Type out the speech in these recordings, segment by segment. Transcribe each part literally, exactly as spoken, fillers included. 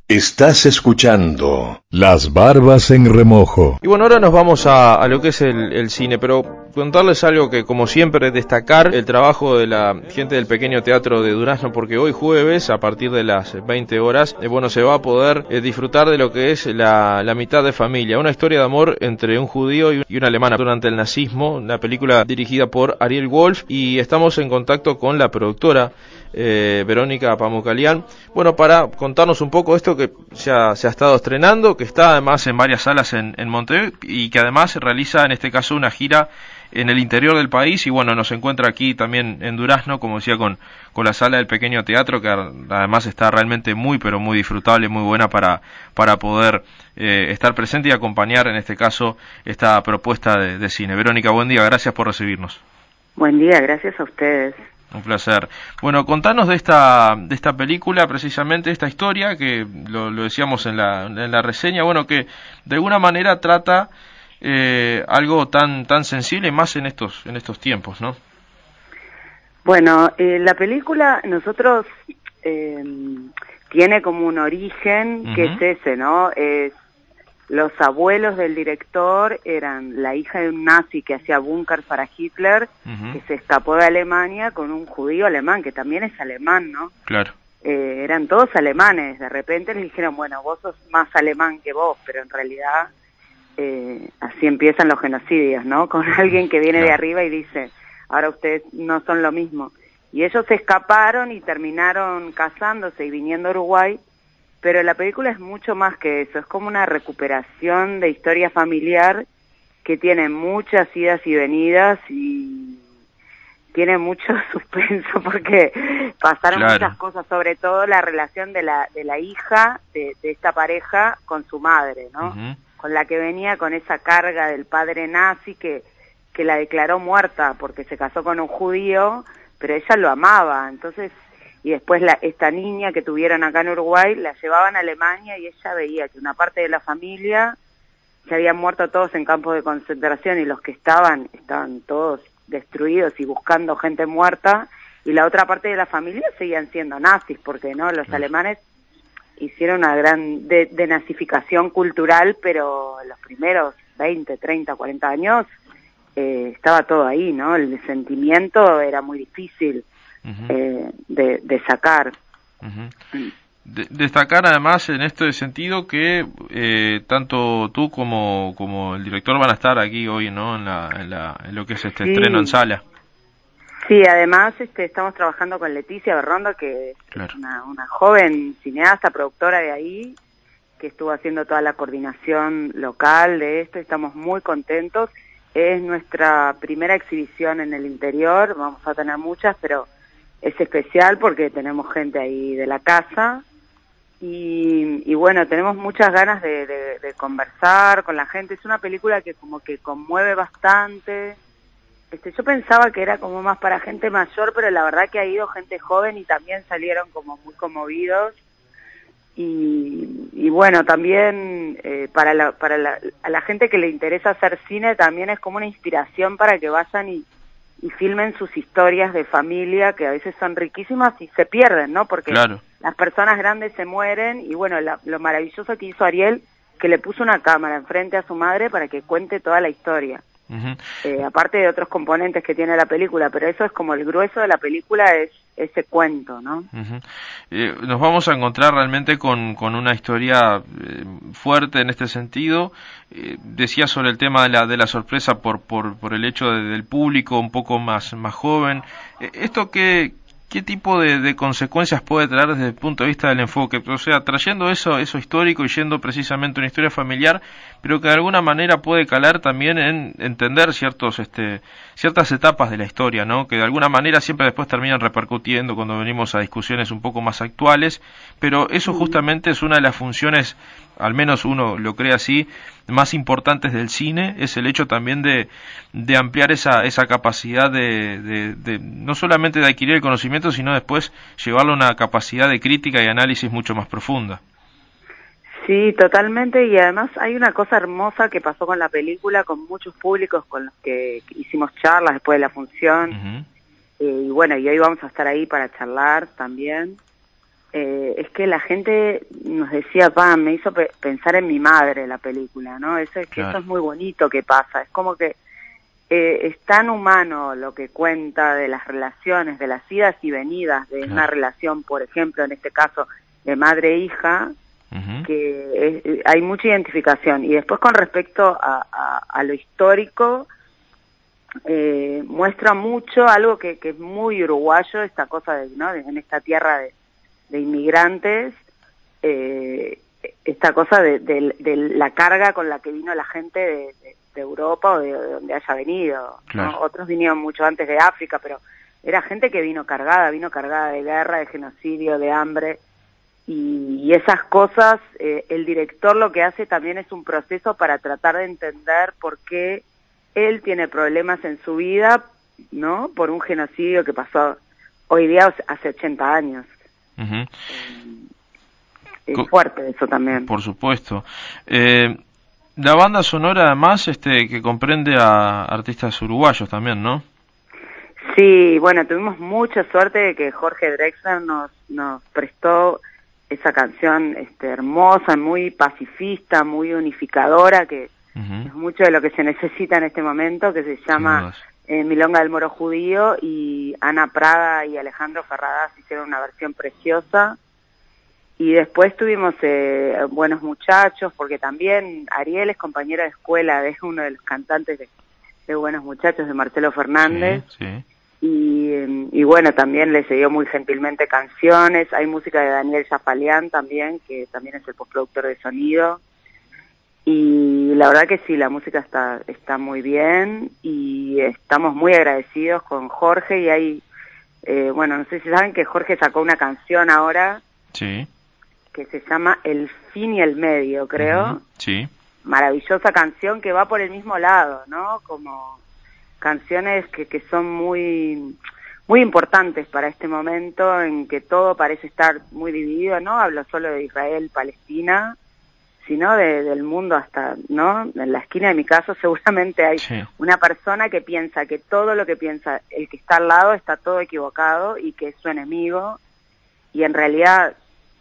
Estás escuchando Las Barbas en Remojo. Y bueno, ahora nos vamos a, a lo que es el, el cine, pero contarles algo que, como siempre, destacar el trabajo de la gente del Pequeño Teatro de Durazno, porque hoy jueves, a partir de las veinte horas, eh, bueno, se va a poder eh, disfrutar de lo que es la, la mitad de familia, una historia de amor entre un judío y, un, y una alemana durante el nazismo, una película dirigida por Ariel Wolf, y estamos en contacto con la productora, Eh, Verónica Pamukkalian, bueno, para contarnos un poco esto que se ha, se ha estado estrenando, que está además en varias salas en, en Montevideo y que además realiza en este caso una gira en el interior del país y bueno, nos encuentra aquí también en Durazno, como decía, con, con la sala del Pequeño Teatro, que además está realmente muy pero muy disfrutable, muy buena para, para poder eh, estar presente y acompañar en este caso esta propuesta de, de cine. Verónica, buen día, gracias por recibirnos. Buen día, gracias a ustedes. Un placer. Bueno, contanos de esta de esta película, precisamente esta historia, que lo, lo decíamos en la, en la reseña, bueno, que de alguna manera trata eh, algo tan tan sensible, más en estos en estos tiempos, ¿no? Bueno, eh, la película, nosotros, eh, tiene como un origen, uh-huh. que es ese, ¿no? Es los abuelos del director eran la hija de un nazi que hacía búnker para Hitler, uh-huh. que se escapó de Alemania con un judío alemán, que también es alemán, ¿no? Claro. Eh, eran todos alemanes, de repente les dijeron, bueno, vos sos más alemán que vos, pero en realidad eh, así empiezan los genocidios, ¿no? Con alguien que viene claro. de arriba y dice, ahora ustedes no son lo mismo. Y ellos se escaparon y terminaron casándose y viniendo a Uruguay. Pero la película es mucho más que eso, es como una recuperación de historia familiar que tiene muchas idas y venidas y tiene mucho suspenso porque pasaron claro. muchas cosas, sobre todo la relación de la de la hija de, de esta pareja con su madre, ¿no? Uh-huh. Con la que venía con esa carga del padre nazi que, que la declaró muerta porque se casó con un judío, pero ella lo amaba, entonces... Y después la, esta niña que tuvieron acá en Uruguay la llevaban a Alemania y ella veía que una parte de la familia se habían muerto todos en campos de concentración y los que estaban, estaban todos destruidos y buscando gente muerta, y la otra parte de la familia seguían siendo nazis, porque no los sí. alemanes hicieron una gran de, denazificación cultural, pero en los primeros veinte, treinta, cuarenta años eh, estaba todo ahí, ¿no? El sentimiento era muy difícil. Uh-huh. Eh, de, de sacar. Uh-huh. De, destacar además en este sentido que eh, tanto tú como como el director van a estar aquí hoy, ¿no? En, la, en, la, en lo que es este sí. estreno en sala. Sí, además este, estamos trabajando con Leticia Berrondo, que claro. es una, una joven cineasta, productora de ahí, que estuvo haciendo toda la coordinación local de esto. Estamos muy contentos. Es nuestra primera exhibición en el interior, vamos a tener muchas, pero es especial porque tenemos gente ahí de la casa y, y bueno, tenemos muchas ganas de, de, de conversar con la gente. Es una película que como que conmueve bastante. Este, yo pensaba que era como más para gente mayor, pero la verdad que ha ido gente joven y también salieron como muy conmovidos. Y, y bueno, también eh, para, la, para la, a la gente que le interesa hacer cine también es como una inspiración para que vayan y y filmen sus historias de familia, que a veces son riquísimas y se pierden, ¿no? Porque claro. las personas grandes se mueren y bueno, la, lo maravilloso que hizo Ariel, que le puso una cámara enfrente a su madre para que cuente toda la historia. Uh-huh. Eh, aparte de otros componentes que tiene la película, pero eso es como el grueso de la película, es ese cuento, ¿no? Uh-huh. Eh, nos vamos a encontrar realmente con, con una historia eh, fuerte en este sentido. Eh, decía sobre el tema de la de la sorpresa por por por el hecho de, del público un poco más más joven. Eh, esto que ¿Qué tipo de, de consecuencias puede traer desde el punto de vista del enfoque? O sea, trayendo eso eso histórico y yendo precisamente a una historia familiar, pero que de alguna manera puede calar también en entender ciertos este ciertas etapas de la historia, ¿no? Que de alguna manera siempre después terminan repercutiendo cuando venimos a discusiones un poco más actuales, pero eso justamente es una de las funciones, al menos uno lo cree así, más importantes del cine, es el hecho también de, de ampliar esa, esa capacidad de, de, de, no solamente de adquirir el conocimiento, sino después llevarlo a una capacidad de crítica y análisis mucho más profunda. Sí, totalmente, y además hay una cosa hermosa que pasó con la película, con muchos públicos con los que hicimos charlas después de la función, uh-huh. eh, y bueno, y hoy vamos a estar ahí para charlar también. eh, es que la gente nos decía, pa, me hizo pe pensar en mi madre la película, ¿no? Eso es que Claro. eso es muy bonito que pasa, es como que eh, es tan humano lo que cuenta de las relaciones, de las idas y venidas de Claro. una relación, por ejemplo, en este caso, de madre-hija, Uh-huh. que es, hay mucha identificación. Y después con respecto a, a, a lo histórico, eh, muestra mucho algo que, que es muy uruguayo, esta cosa de, ¿no? de, en esta tierra de, de inmigrantes, eh, esta cosa de, de, de la carga con la que vino la gente de, de, de Europa o de, de donde haya venido, Claro. ¿no? Otros vinieron mucho antes de África, pero era gente que vino cargada, vino cargada de guerra, de genocidio, de hambre, y, y esas cosas, eh, el director lo que hace también es un proceso para tratar de entender por qué él tiene problemas en su vida, ¿no? Por un genocidio que pasó hoy día hace ochenta años. Uh-huh. Es Co fuerte eso también. Por supuesto. Eh, la banda sonora además este que comprende a artistas uruguayos también, ¿no? Sí, bueno, tuvimos mucha suerte de que Jorge Drexler nos, nos prestó esa canción este, hermosa, muy pacifista, muy unificadora, que Uh-huh. es mucho de lo que se necesita en este momento, que se llama eh, Milonga del Moro Judío, y Ana Prada y Alejandro Ferradas hicieron una versión preciosa. Y después tuvimos eh, Buenos Muchachos, porque también Ariel es compañera de escuela, es uno de los cantantes de, de Buenos Muchachos, de Marcelo Fernández. Sí, sí. Y, y bueno, también le cedió muy gentilmente canciones. Hay música de Daniel Zafalián también, que también es el postproductor de sonido. Y la verdad que sí, la música está, está muy bien y estamos muy agradecidos con Jorge. Y hay, eh, bueno, no sé si saben que Jorge sacó una canción ahora. Sí. Que se llama El fin y el medio, creo. Uh-huh. Sí. Maravillosa canción que va por el mismo lado, ¿no? Como canciones que, que son muy muy importantes para este momento en que todo parece estar muy dividido, no hablo solo de Israel, Palestina, sino de, del mundo hasta, ¿no? En la esquina de mi casa seguramente hay sí. una persona que piensa que todo lo que piensa el que está al lado está todo equivocado y que es su enemigo, y en realidad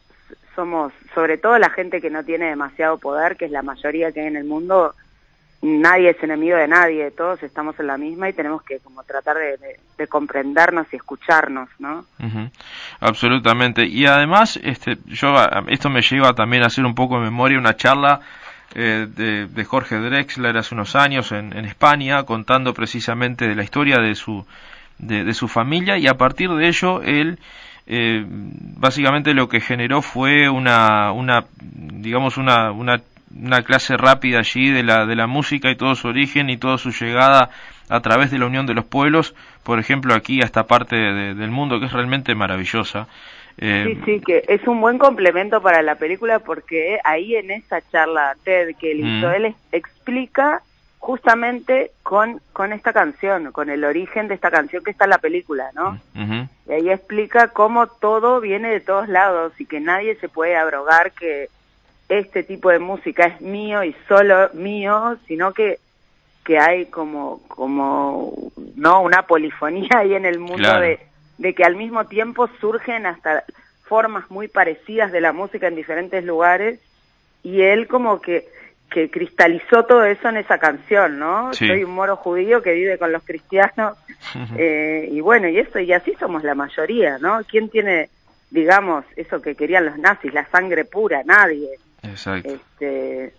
somos, sobre todo la gente que no tiene demasiado poder, que es la mayoría que hay en el mundo, nadie es enemigo de nadie, todos estamos en la misma y tenemos que como tratar de, de, de comprendernos y escucharnos, ¿no? Uh-huh. Absolutamente. Y además, este, yo esto me lleva también a hacer un poco de memoria una charla eh, de, de Jorge Drexler hace unos años en, en España, contando precisamente de la historia de su de, de su familia, y a partir de ello él eh, básicamente lo que generó fue una una digamos una una una clase rápida allí de la de la música y todo su origen y toda su llegada a través de la unión de los pueblos, por ejemplo aquí a esta parte de, del mundo que es realmente maravillosa. Eh, sí, sí, que es un buen complemento para la película, porque ahí en esa charla TED que él hizo, mm. él explica justamente con, con esta canción, con el origen de esta canción que está en la película, ¿no? Uh-huh. Y ahí explica cómo todo viene de todos lados y que nadie se puede abrogar que este tipo de música es mío y solo mío, sino que que hay como como no una polifonía ahí en el mundo, claro, de, de que al mismo tiempo surgen hasta formas muy parecidas de la música en diferentes lugares, y él como que que cristalizó todo eso en esa canción, ¿no? Sí. Soy un moro judío que vive con los cristianos, uh-huh. eh, y bueno, y eso, y así somos la mayoría, ¿no? ¿Quién tiene, digamos, eso que querían los nazis, la sangre pura? Nadie. Exacto. Este,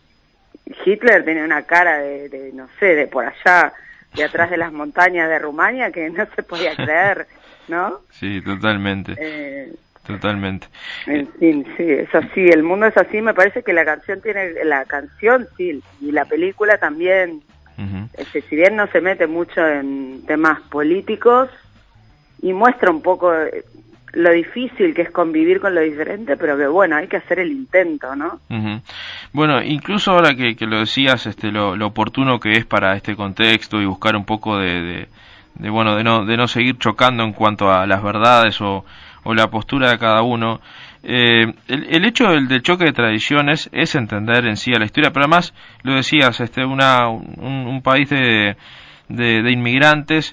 Hitler tenía una cara de, de, no sé, de por allá, de atrás de las montañas de Rumania, que no se podía creer, ¿no? Sí, totalmente. Eh, totalmente. En fin, sí, es así, el mundo es así. Me parece que la canción tiene, la canción sí, y la película también, uh-huh. este, si bien no se mete mucho en temas políticos y muestra un poco lo difícil que es convivir con lo diferente, pero que bueno, hay que hacer el intento, ¿no? Uh-huh. Bueno, incluso ahora que, que lo decías, este, lo, lo oportuno que es para este contexto y buscar un poco de, de, de bueno, de no, de no seguir chocando en cuanto a las verdades o, o la postura de cada uno. Eh, el, el hecho del, del choque de tradiciones es entender en sí a la historia, pero además lo decías, este, una, un, un país de, de, de inmigrantes.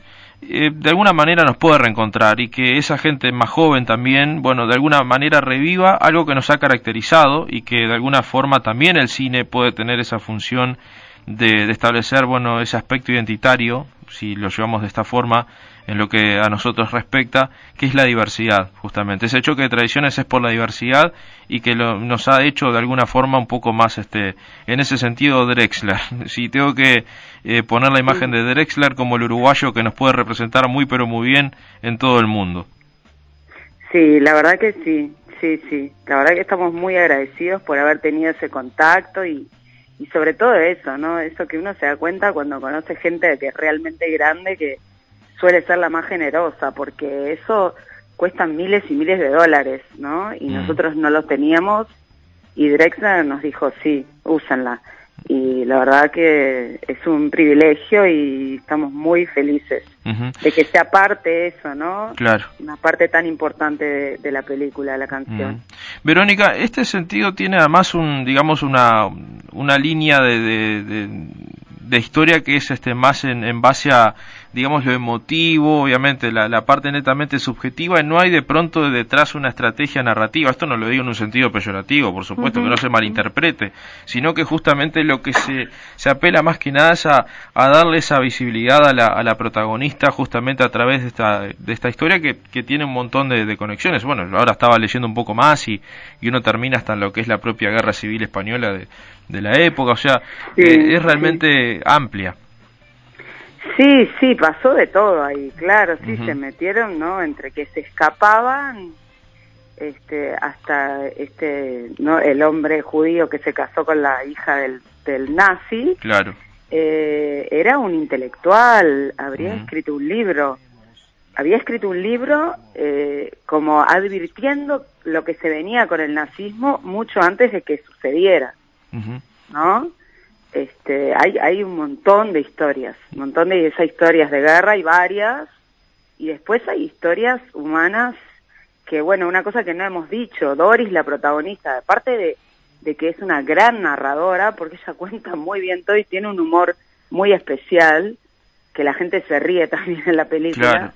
eh, de alguna manera nos puede reencontrar y que esa gente más joven también, bueno, de alguna manera reviva algo que nos ha caracterizado y que de alguna forma también el cine puede tener esa función de, de establecer, bueno, ese aspecto identitario, si lo llevamos de esta forma, en lo que a nosotros respecta, que es la diversidad, justamente. Ese choque de tradiciones es por la diversidad y que lo, nos ha hecho de alguna forma un poco más, este, en ese sentido, Drexler. Si tengo que eh, poner la imagen de Drexler como el uruguayo que nos puede representar muy pero muy bien en todo el mundo. Sí, la verdad que sí, sí, sí. La verdad que estamos muy agradecidos por haber tenido ese contacto y, y sobre todo eso, ¿no? Eso que uno se da cuenta cuando conoce gente que es realmente grande, que suele ser la más generosa, porque eso cuesta miles y miles de dólares, ¿no? Y mm. nosotros no los teníamos y Drexler nos dijo, sí, úsenla. Y la verdad que es un privilegio y estamos muy felices uh-huh. de que sea parte eso, ¿no? Claro. Una parte tan importante de, de la película, de la canción. Uh-huh. Verónica, este sentido tiene además un, digamos, una, una línea de, de, de, de historia que es este más en, en base a, digamos, lo emotivo, obviamente la, la parte netamente subjetiva, y no hay de pronto detrás una estrategia narrativa. Esto no lo digo en un sentido peyorativo, por supuesto, uh-huh. que no se malinterprete, sino que justamente lo que se, se apela más que nada es a, a darle esa visibilidad a la, a la protagonista justamente a través de esta, de esta historia que, que tiene un montón de, de conexiones. Bueno, ahora estaba leyendo un poco más y, y uno termina hasta en lo que es la propia Guerra Civil Española de, de la época, o sea, sí, eh, es realmente sí. amplia. Sí, sí, pasó de todo ahí, claro, sí, uh-huh. se metieron, ¿no? Entre que se escapaban, este, hasta este, ¿no? El hombre judío que se casó con la hija del, del nazi, claro, eh, era un intelectual, habría uh-huh. escrito un libro, había escrito un libro eh, como advirtiendo lo que se venía con el nazismo mucho antes de que sucediera, uh-huh. ¿no? Este, hay, hay un montón de historias, un montón de esas historias de guerra, hay varias, y después hay historias humanas que, bueno, una cosa que no hemos dicho, Doris, la protagonista, aparte de, de que es una gran narradora, porque ella cuenta muy bien todo y tiene un humor muy especial, que la gente se ríe también en la película, claro.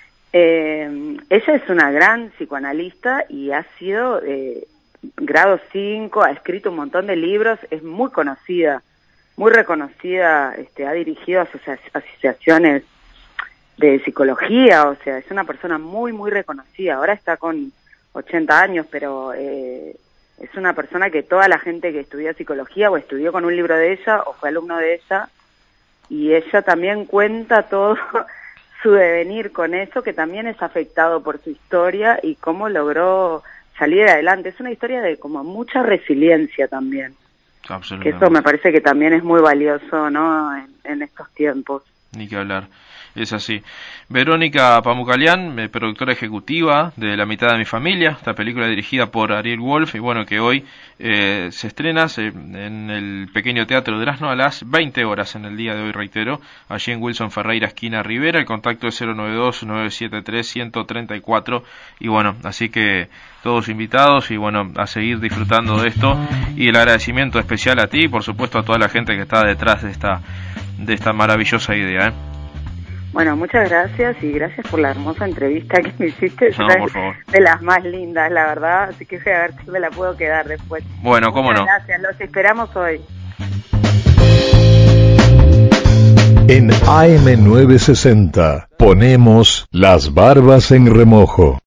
eh, ella es una gran psicoanalista y ha sido eh, grado cinco, ha escrito un montón de libros, es muy conocida, muy reconocida, este, ha dirigido asocia- asociaciones de psicología, o sea, es una persona muy, muy reconocida. Ahora está con ochenta años, pero eh, es una persona que toda la gente que estudió psicología o estudió con un libro de ella o fue alumno de ella, y ella también cuenta todo su devenir con eso, que también es afectado por su historia y cómo logró salir adelante. Es una historia de como mucha resiliencia también. Que eso me parece que también es muy valioso, ¿no? En, en estos tiempos. Ni que hablar, es así. Verónica Pamukkalean, productora ejecutiva de La mitad de mi familia, esta película dirigida por Ariel Wolf, y bueno, que hoy eh, se estrena se, en el Pequeño Teatro de Durazno a las veinte horas en el día de hoy, reitero, allí en Wilson Ferreira, esquina Rivera. El contacto es cero nueve dos, nueve siete tres, uno cero tres cuatro, y bueno, así que todos invitados y bueno, a seguir disfrutando de esto, y el agradecimiento especial a ti y por supuesto a toda la gente que está detrás de esta de esta maravillosa idea, ¿eh? Bueno, muchas gracias y gracias por la hermosa entrevista que me hiciste. No, por favor. De las más lindas, la verdad, así que voy a ver si me la puedo quedar después. Bueno, cómo muchas no. Gracias, los esperamos hoy. En A M novecientos sesenta ponemos Las Barbas en Remojo.